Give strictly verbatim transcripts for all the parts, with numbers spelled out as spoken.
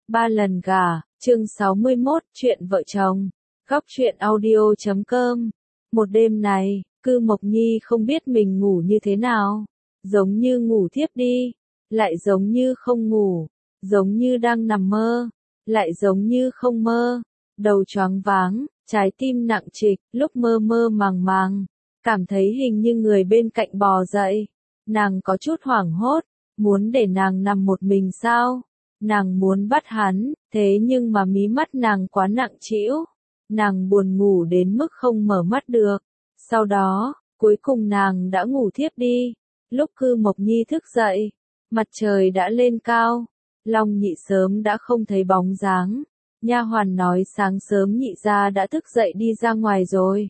Ba lần gả, chương sáu mươi mốt, chuyện vợ chồng. Góc truyện audio chấm com. Một đêm này, Cư Mộc Nhi không biết mình ngủ như thế nào. Giống như ngủ thiếp đi, lại giống như không ngủ, giống như đang nằm mơ, lại giống như không mơ. Đầu choáng váng, trái tim nặng trịch, lúc mơ mơ màng màng, cảm thấy hình như người bên cạnh bò dậy. Nàng có chút hoảng hốt, muốn để nàng nằm một mình sao? Nàng muốn bắt hắn, thế nhưng mà mí mắt nàng quá nặng trĩu. Nàng buồn ngủ đến mức không mở mắt được. Sau đó, cuối cùng nàng đã ngủ thiếp đi. Lúc Cư Mộc Nhi thức dậy, mặt trời đã lên cao. Long Nhị sớm đã không thấy bóng dáng. Nha hoàn nói sáng sớm Nhị gia đã thức dậy đi ra ngoài rồi.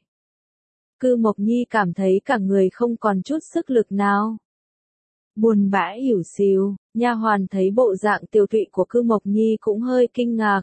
Cư Mộc Nhi cảm thấy cả người không còn chút sức lực nào. Buồn bã ỉu xìu, nha hoàn thấy bộ dạng tiều tụy của Cư Mộc Nhi cũng hơi kinh ngạc.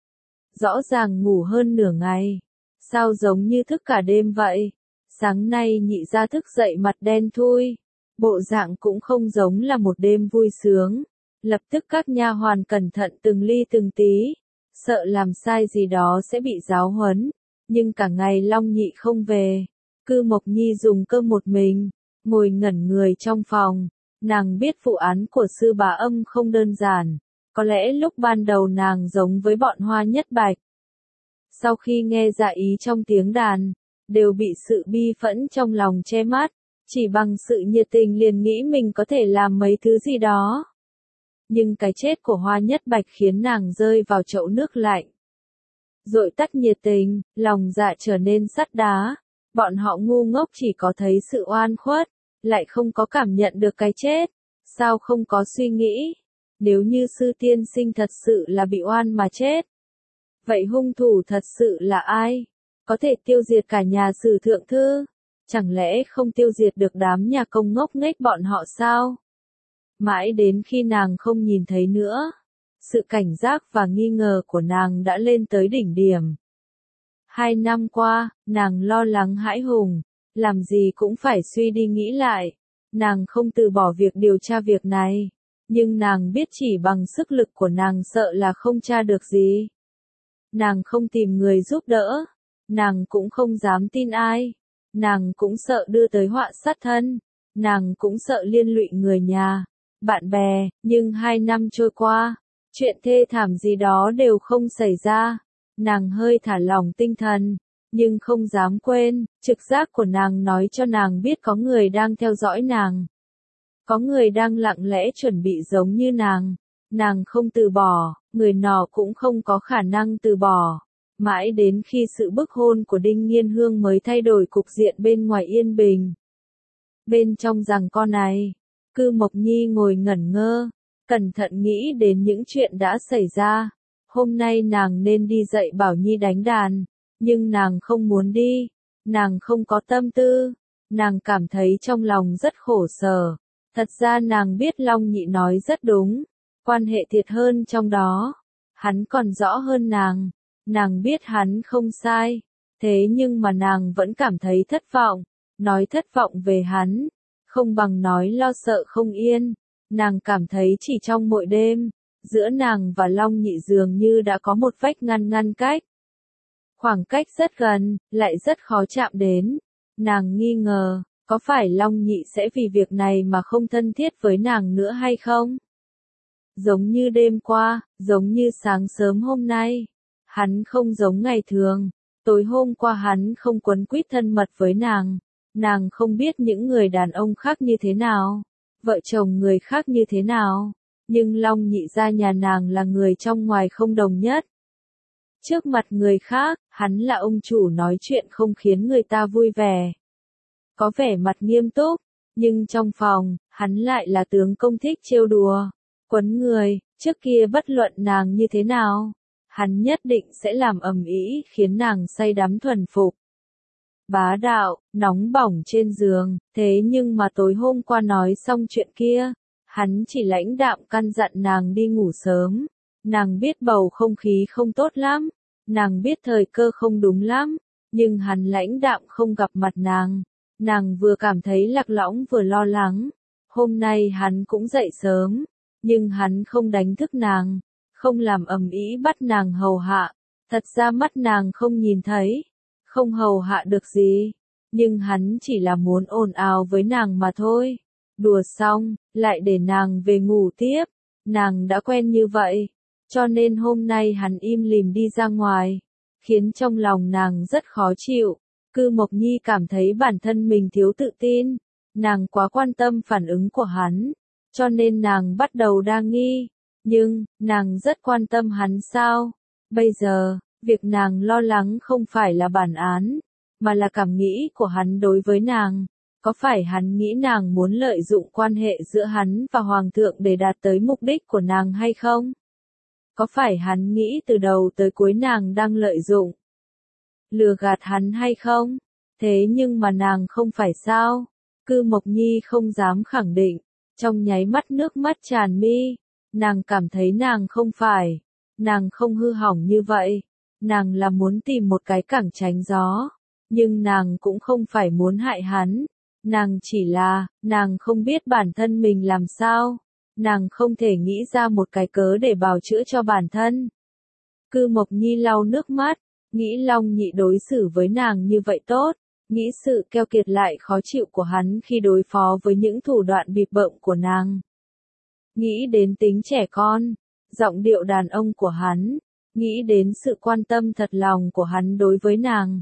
Rõ ràng ngủ hơn nửa ngày, sao giống như thức cả đêm vậy? Sáng nay Nhị gia thức dậy mặt đen thui, bộ dạng cũng không giống là một đêm vui sướng. Lập tức các nha hoàn cẩn thận từng ly từng tí, sợ làm sai gì đó sẽ bị giáo huấn. Nhưng cả ngày Long Nhị không về, Cư Mộc Nhi dùng cơm một mình, ngồi ngẩn người trong phòng. Nàng biết vụ án của sư bà Âm không đơn giản, có lẽ lúc ban đầu nàng giống với bọn Hoa Nhất Bạch. Sau khi nghe dạ ý trong tiếng đàn, đều bị sự bi phẫn trong lòng che mắt, chỉ bằng sự nhiệt tình liền nghĩ mình có thể làm mấy thứ gì đó. Nhưng cái chết của Hoa Nhất Bạch khiến nàng rơi vào chậu nước lạnh. Dội tắt nhiệt tình, lòng dạ trở nên sắt đá, bọn họ ngu ngốc chỉ có thấy sự oan khuất, lại không có cảm nhận được cái chết. Sao không có suy nghĩ, nếu như sư tiên sinh thật sự là bị oan mà chết, vậy hung thủ thật sự là ai? Có thể tiêu diệt cả nhà Sử Thượng Thư, chẳng lẽ không tiêu diệt được đám nhà công ngốc nghếch bọn họ sao? Mãi đến khi nàng không nhìn thấy nữa, sự cảnh giác và nghi ngờ của nàng đã lên tới đỉnh điểm. Hai năm qua, nàng lo lắng hãi hùng, làm gì cũng phải suy đi nghĩ lại. Nàng không từ bỏ việc điều tra việc này, nhưng nàng biết chỉ bằng sức lực của nàng sợ là không tra được gì. Nàng không tìm người giúp đỡ, nàng cũng không dám tin ai, nàng cũng sợ đưa tới họa sát thân, nàng cũng sợ liên lụy người nhà, bạn bè, nhưng hai năm trôi qua, chuyện thê thảm gì đó đều không xảy ra. Nàng hơi thả lỏng tinh thần, nhưng không dám quên, trực giác của nàng nói cho nàng biết có người đang theo dõi nàng. Có người đang lặng lẽ chuẩn bị giống như nàng. Nàng không từ bỏ, người nọ cũng không có khả năng từ bỏ. Mãi đến khi sự bức hôn của Đinh Nghiên Hương mới thay đổi cục diện bên ngoài yên bình. Bên trong giằng co này, Cư Mộc Nhi ngồi ngẩn ngơ, cẩn thận nghĩ đến những chuyện đã xảy ra. Hôm nay nàng nên đi dạy Bảo Nhi đánh đàn, nhưng nàng không muốn đi, nàng không có tâm tư, nàng cảm thấy trong lòng rất khổ sở. Thật ra nàng biết Long Nhị nói rất đúng, quan hệ thiệt hơn trong đó, hắn còn rõ hơn nàng, nàng biết hắn không sai, thế nhưng mà nàng vẫn cảm thấy thất vọng, nói thất vọng về hắn, không bằng nói lo sợ không yên. Nàng cảm thấy chỉ trong mỗi đêm, giữa nàng và Long Nhị dường như đã có một vách ngăn ngăn cách. Khoảng cách rất gần, lại rất khó chạm đến. Nàng nghi ngờ, có phải Long Nhị sẽ vì việc này mà không thân thiết với nàng nữa hay không? Giống như đêm qua, giống như sáng sớm hôm nay, hắn không giống ngày thường. Tối hôm qua hắn không quấn quýt thân mật với nàng. Nàng không biết những người đàn ông khác như thế nào, vợ chồng người khác như thế nào. Nhưng Long Nhị gia nhà nàng là người trong ngoài không đồng nhất. Trước mặt người khác, hắn là ông chủ nói chuyện không khiến người ta vui vẻ. Có vẻ mặt nghiêm túc, nhưng trong phòng, hắn lại là tướng công thích trêu đùa, quấn người. Trước kia bất luận nàng như thế nào, hắn nhất định sẽ làm ầm ĩ khiến nàng say đắm thuần phục. Bá đạo, nóng bỏng trên giường, thế nhưng mà tối hôm qua nói xong chuyện kia, hắn chỉ lãnh đạm căn dặn nàng đi ngủ sớm. Nàng biết bầu không khí không tốt lắm, nàng biết thời cơ không đúng lắm, nhưng hắn lãnh đạm không gặp mặt nàng. Nàng vừa cảm thấy lạc lõng vừa lo lắng. Hôm nay hắn cũng dậy sớm, nhưng hắn không đánh thức nàng, không làm ầm ĩ bắt nàng hầu hạ. Thật ra mắt nàng không nhìn thấy, không hầu hạ được gì, nhưng hắn chỉ là muốn ồn ào với nàng mà thôi. Đùa xong, lại để nàng về ngủ tiếp, nàng đã quen như vậy, cho nên hôm nay hắn im lìm đi ra ngoài, khiến trong lòng nàng rất khó chịu. Cư Mộc Nhi cảm thấy bản thân mình thiếu tự tin, nàng quá quan tâm phản ứng của hắn, cho nên nàng bắt đầu đa nghi, nhưng, nàng rất quan tâm hắn sao? Bây giờ, việc nàng lo lắng không phải là bản án, mà là cảm nghĩ của hắn đối với nàng. Có phải hắn nghĩ nàng muốn lợi dụng quan hệ giữa hắn và Hoàng thượng để đạt tới mục đích của nàng hay không? Có phải hắn nghĩ từ đầu tới cuối nàng đang lợi dụng, lừa gạt hắn hay không? Thế nhưng mà nàng không phải sao? Cư Mộc Nhi không dám khẳng định, trong nháy mắt nước mắt tràn mi, nàng cảm thấy nàng không phải, nàng không hư hỏng như vậy, nàng là muốn tìm một cái cẳng tránh gió, nhưng nàng cũng không phải muốn hại hắn, nàng chỉ là, nàng không biết bản thân mình làm sao, nàng không thể nghĩ ra một cái cớ để bào chữa cho bản thân. Cư Mộc Nhi lau nước mắt, nghĩ Long Nhị đối xử với nàng như vậy tốt, nghĩ sự keo kiệt lại khó chịu của hắn khi đối phó với những thủ đoạn bịp bợm của nàng. Nghĩ đến tính trẻ con, giọng điệu đàn ông của hắn, nghĩ đến sự quan tâm thật lòng của hắn đối với nàng.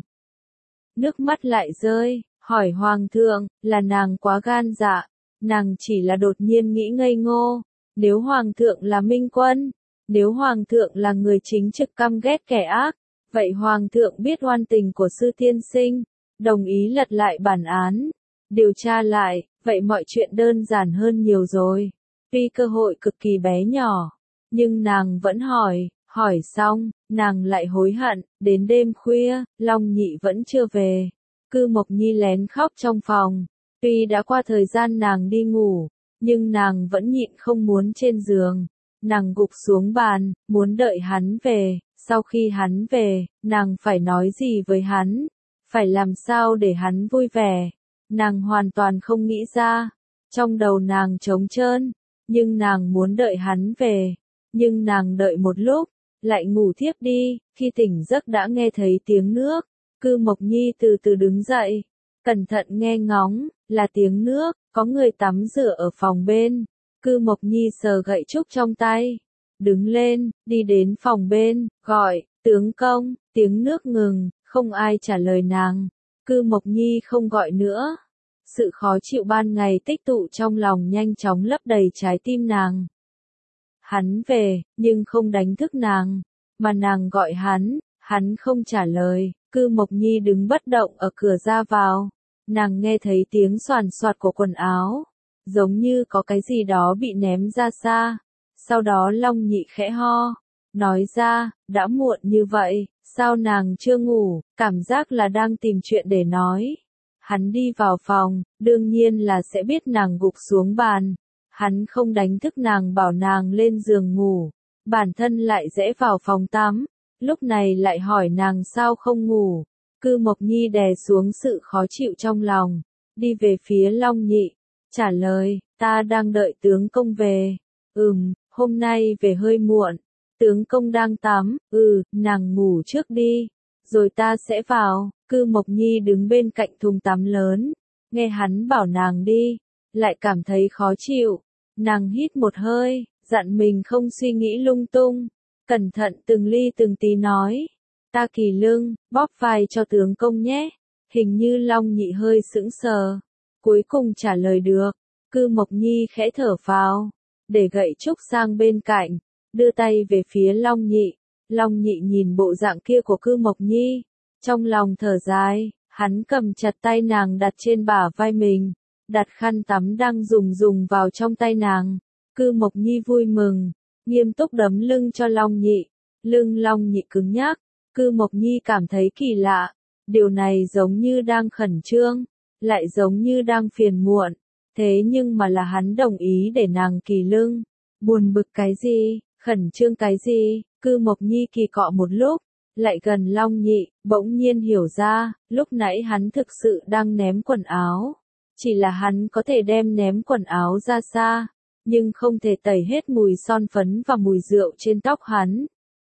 Nước mắt lại rơi, hỏi Hoàng thượng, là nàng quá gan dạ, nàng chỉ là đột nhiên nghĩ ngây ngô, nếu Hoàng thượng là minh quân, nếu Hoàng thượng là người chính trực căm ghét kẻ ác, vậy Hoàng thượng biết oan tình của sư tiên sinh, đồng ý lật lại bản án, điều tra lại, vậy mọi chuyện đơn giản hơn nhiều rồi. Tuy cơ hội cực kỳ bé nhỏ, nhưng nàng vẫn hỏi, hỏi xong, nàng lại hối hận, đến đêm khuya, Long Nhị vẫn chưa về. Cư Mộc Nhi lén khóc trong phòng, tuy đã qua thời gian nàng đi ngủ, nhưng nàng vẫn nhịn không muốn trên giường. Nàng gục xuống bàn, muốn đợi hắn về, sau khi hắn về, nàng phải nói gì với hắn, phải làm sao để hắn vui vẻ. Nàng hoàn toàn không nghĩ ra, trong đầu nàng trống trơn, nhưng nàng muốn đợi hắn về, nhưng nàng đợi một lúc, lại ngủ thiếp đi, khi tỉnh giấc đã nghe thấy tiếng nước. Cư Mộc Nhi từ từ đứng dậy, cẩn thận nghe ngóng, là tiếng nước, có người tắm rửa ở phòng bên. Cư Mộc Nhi sờ gậy trúc trong tay, đứng lên, đi đến phòng bên, gọi, tướng công, tiếng nước ngừng, không ai trả lời nàng. Cư Mộc Nhi không gọi nữa. Sự khó chịu ban ngày tích tụ trong lòng nhanh chóng lấp đầy trái tim nàng. Hắn về, nhưng không đánh thức nàng, mà nàng gọi hắn, hắn không trả lời. Cư Mộc Nhi đứng bất động ở cửa ra vào, nàng nghe thấy tiếng xoàn xoạt của quần áo, giống như có cái gì đó bị ném ra xa. Sau đó Long Nhị khẽ ho, nói ra, đã muộn như vậy, sao nàng chưa ngủ, cảm giác là đang tìm chuyện để nói. Hắn đi vào phòng, đương nhiên là sẽ biết nàng gục xuống bàn. Hắn không đánh thức nàng bảo nàng lên giường ngủ, bản thân lại rẽ vào phòng tắm, lúc này lại hỏi nàng sao không ngủ. Cư Mộc Nhi đè xuống sự khó chịu trong lòng, đi về phía Long Nhị, trả lời, ta đang đợi tướng công về. Ừm, hôm nay về hơi muộn, tướng công đang tắm, ừ, nàng ngủ trước đi, rồi ta sẽ vào. Cư Mộc Nhi đứng bên cạnh thùng tắm lớn, nghe hắn bảo nàng đi, lại cảm thấy khó chịu. Nàng hít một hơi, dặn mình không suy nghĩ lung tung, cẩn thận từng ly từng tí nói, ta kỳ lưng, bóp vai cho tướng công nhé. Hình như Long Nhị hơi sững sờ, cuối cùng trả lời được. Cư Mộc Nhi khẽ thở phào, để gậy trúc sang bên cạnh, đưa tay về phía Long Nhị. Long Nhị nhìn bộ dạng kia của Cư Mộc Nhi, trong lòng thở dài, hắn cầm chặt tay nàng đặt trên bả vai mình, đặt khăn tắm đang dùng dùng vào trong tay nàng. Cư Mộc Nhi vui mừng, nghiêm túc đấm lưng cho Long Nhị, lưng Long Nhị cứng nhắc. Cư Mộc Nhi cảm thấy kỳ lạ, điều này giống như đang khẩn trương, lại giống như đang phiền muộn, thế nhưng mà là hắn đồng ý để nàng kỳ lưng. Buồn bực cái gì, khẩn trương cái gì? Cư Mộc Nhi kỳ cọ một lúc, lại gần Long Nhị, bỗng nhiên hiểu ra, lúc nãy hắn thực sự đang ném quần áo, chỉ là hắn có thể đem ném quần áo ra xa, nhưng không thể tẩy hết mùi son phấn và mùi rượu trên tóc hắn.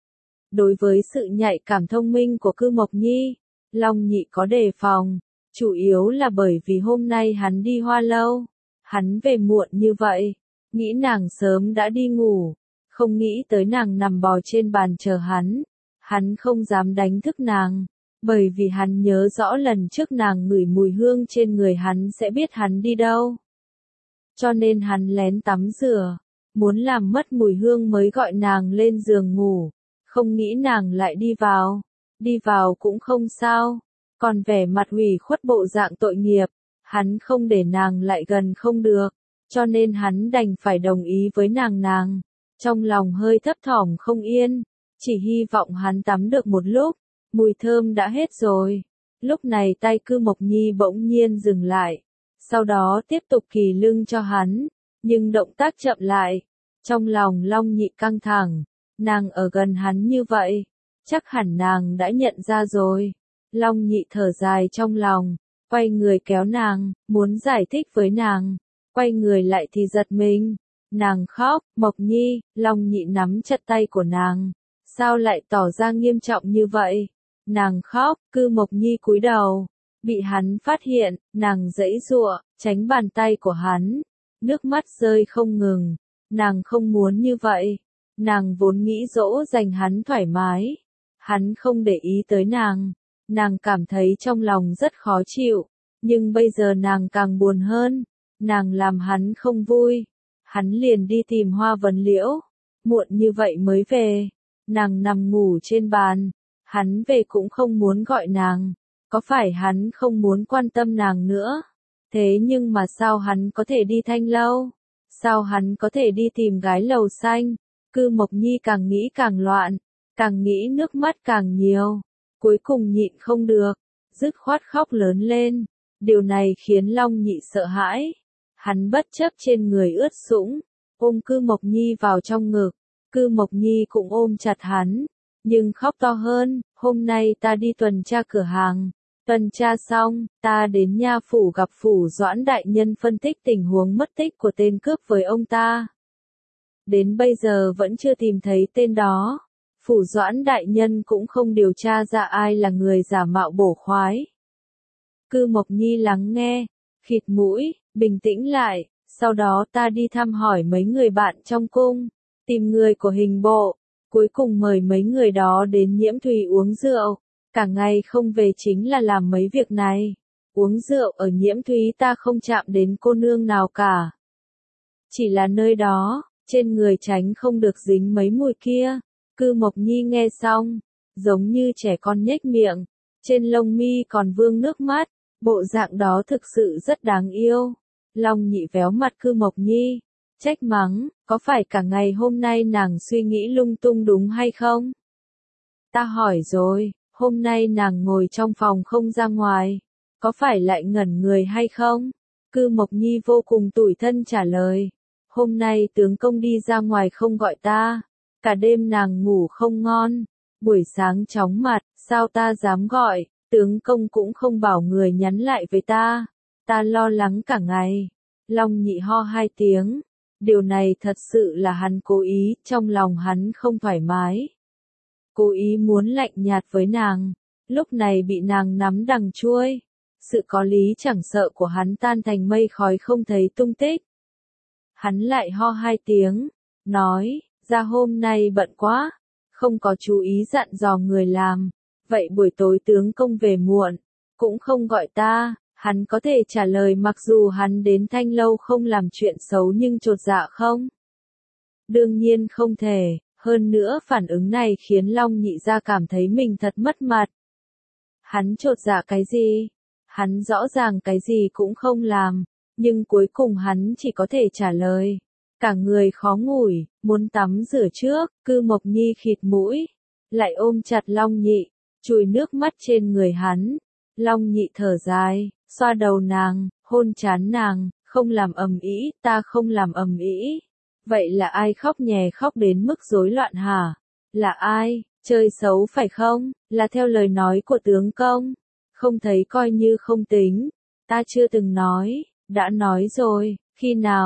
Đối với sự nhạy cảm thông minh của Cư Mộc Nhi, Long Nhị có đề phòng, chủ yếu là bởi vì hôm nay hắn đi Hoa Lâu, hắn về muộn như vậy, nghĩ nàng sớm đã đi ngủ, không nghĩ tới nàng nằm bò trên bàn chờ hắn, hắn không dám đánh thức nàng, bởi vì hắn nhớ rõ lần trước nàng ngửi mùi hương trên người hắn sẽ biết hắn đi đâu. Cho nên hắn lén tắm rửa, muốn làm mất mùi hương mới gọi nàng lên giường ngủ, không nghĩ nàng lại đi vào, đi vào cũng không sao, còn vẻ mặt hủy khuất bộ dạng tội nghiệp, hắn không để nàng lại gần không được, cho nên hắn đành phải đồng ý với nàng nàng, trong lòng hơi thấp thỏm không yên, chỉ hy vọng hắn tắm được một lúc, mùi thơm đã hết rồi. Lúc này tay Cư Mộc Nhi bỗng nhiên dừng lại, sau đó tiếp tục kỳ lưng cho hắn, nhưng động tác chậm lại, trong lòng Long Nhị căng thẳng, nàng ở gần hắn như vậy, chắc hẳn nàng đã nhận ra rồi. Long Nhị thở dài trong lòng, quay người kéo nàng, muốn giải thích với nàng, quay người lại thì giật mình, nàng khóc, Mộc Nhi, Long Nhị nắm chặt tay của nàng, sao lại tỏ ra nghiêm trọng như vậy? Nàng khóc, Cư Mộc Nhi cúi đầu, bị hắn phát hiện, nàng giãy giụa, tránh bàn tay của hắn, nước mắt rơi không ngừng, nàng không muốn như vậy, nàng vốn nghĩ dỗ dành hắn thoải mái, hắn không để ý tới nàng, nàng cảm thấy trong lòng rất khó chịu, nhưng bây giờ nàng càng buồn hơn, nàng làm hắn không vui, hắn liền đi tìm Hoa Vân Liễu, muộn như vậy mới về, nàng nằm ngủ trên bàn, hắn về cũng không muốn gọi nàng, có phải hắn không muốn quan tâm nàng nữa, thế nhưng mà sao hắn có thể đi Thanh Lâu, sao hắn có thể đi tìm gái lầu xanh, Cư Mộc Nhi càng nghĩ càng loạn, càng nghĩ nước mắt càng nhiều, cuối cùng nhịn không được, dứt khoát khóc lớn lên, điều này khiến Long Nhị sợ hãi, hắn bất chấp trên người ướt sũng, ôm Cư Mộc Nhi vào trong ngực, Cư Mộc Nhi cũng ôm chặt hắn, nhưng khóc to hơn, hôm nay ta đi tuần tra cửa hàng, tuần tra xong, ta đến nha phủ gặp Phủ Doãn đại nhân phân tích tình huống mất tích của tên cướp với ông ta. Đến bây giờ vẫn chưa tìm thấy tên đó, Phủ Doãn đại nhân cũng không điều tra ra ai là người giả mạo bổ khoái. Cư Mộc Nhi lắng nghe, khịt mũi, bình tĩnh lại, sau đó ta đi thăm hỏi mấy người bạn trong cung, tìm người của hình bộ, cuối cùng mời mấy người đó đến Nhiễm Thùy uống rượu, cả ngày không về chính là làm mấy việc này. Uống rượu ở Nhiễm Thúy ta không chạm đến cô nương nào cả. Chỉ là nơi đó, trên người tránh không được dính mấy mùi kia. Cư Mộc Nhi nghe xong, giống như trẻ con nhếch miệng, trên lông mi còn vương nước mắt, bộ dạng đó thực sự rất đáng yêu. Long Nhị véo mặt Cư Mộc Nhi, trách mắng, có phải cả ngày hôm nay nàng suy nghĩ lung tung đúng hay không? Ta hỏi rồi, hôm nay nàng ngồi trong phòng không ra ngoài, có phải lại ngẩn người hay không? Cư Mộc Nhi vô cùng tủi thân trả lời, hôm nay tướng công đi ra ngoài không gọi ta, cả đêm nàng ngủ không ngon, buổi sáng chóng mặt, sao ta dám gọi, tướng công cũng không bảo người nhắn lại với ta, ta lo lắng cả ngày. Long Nhị ho hai tiếng, điều này thật sự là hắn cố ý, trong lòng hắn không thoải mái. Cố ý muốn lạnh nhạt với nàng, lúc này bị nàng nắm đằng chuôi, sự có lý chẳng sợ của hắn tan thành mây khói không thấy tung tích. Hắn lại ho hai tiếng, nói, ra hôm nay bận quá, không có chú ý dặn dò người làm, vậy buổi tối tướng công về muộn, cũng không gọi ta. Hắn có thể trả lời mặc dù hắn đến Thanh Lâu không làm chuyện xấu nhưng chột dạ không? Đương nhiên không thể, hơn nữa phản ứng này khiến Long Nhị gia cảm thấy mình thật mất mặt. Hắn chột dạ cái gì? Hắn rõ ràng cái gì cũng không làm, nhưng cuối cùng hắn chỉ có thể trả lời. Cả người khó ngủi, muốn tắm rửa trước, Cư Mộc Nhi khịt mũi, lại ôm chặt Long Nhị, chùi nước mắt trên người hắn. Long Nhị thở dài, xoa đầu nàng, hôn trán nàng, không làm ầm ĩ, ta không làm ầm ĩ. Vậy là ai khóc nhè khóc đến mức rối loạn hả? Là ai? Chơi xấu phải không? Là theo lời nói của tướng công. Không thấy coi như không tính. Ta chưa từng nói, đã nói rồi, khi nào?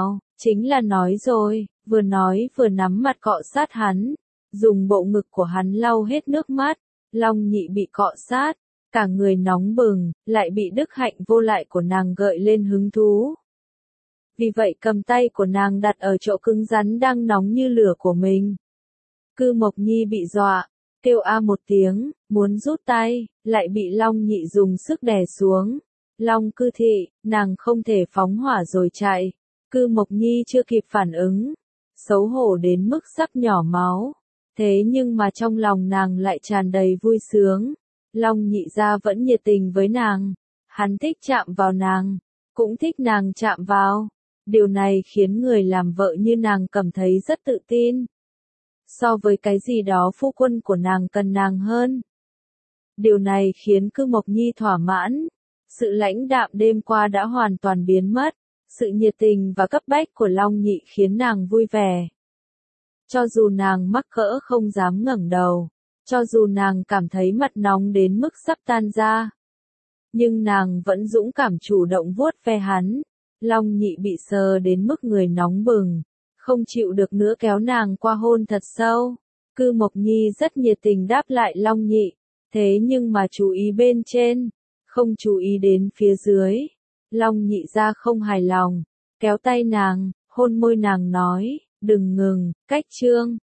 Chính là nói rồi, vừa nói vừa nắm mặt cọ sát hắn, dùng bộ ngực của hắn lau hết nước mắt, Long Nhị bị cọ sát, cả người nóng bừng, lại bị đức hạnh vô lại của nàng gợi lên hứng thú. Vì vậy cầm tay của nàng đặt ở chỗ cứng rắn đang nóng như lửa của mình. Cư Mộc Nhi bị dọa, kêu a một tiếng, muốn rút tay, lại bị Long Nhị dùng sức đè xuống. Long Cư Thị, nàng không thể phóng hỏa rồi chạy. Cư Mộc Nhi chưa kịp phản ứng, xấu hổ đến mức sắp nhỏ máu. Thế nhưng mà trong lòng nàng lại tràn đầy vui sướng. Long Nhị gia vẫn nhiệt tình với nàng. Hắn thích chạm vào nàng, cũng thích nàng chạm vào. Điều này khiến người làm vợ như nàng cảm thấy rất tự tin. So với cái gì đó phu quân của nàng cần nàng hơn. Điều này khiến Cư Mộc Nhi thỏa mãn. Sự lãnh đạm đêm qua đã hoàn toàn biến mất. Sự nhiệt tình và cấp bách của Long Nhị khiến nàng vui vẻ. Cho dù nàng mắc cỡ không dám ngẩng đầu, cho dù nàng cảm thấy mặt nóng đến mức sắp tan ra, nhưng nàng vẫn dũng cảm chủ động vuốt ve hắn. Long Nhị bị sờ đến mức người nóng bừng, không chịu được nữa kéo nàng qua hôn thật sâu. Cư Mộc Nhi rất nhiệt tình đáp lại Long Nhị, thế nhưng mà chú ý bên trên, không chú ý đến phía dưới. Long Nhị gia không hài lòng, kéo tay nàng, hôn môi nàng nói, đừng ngừng, cách chương.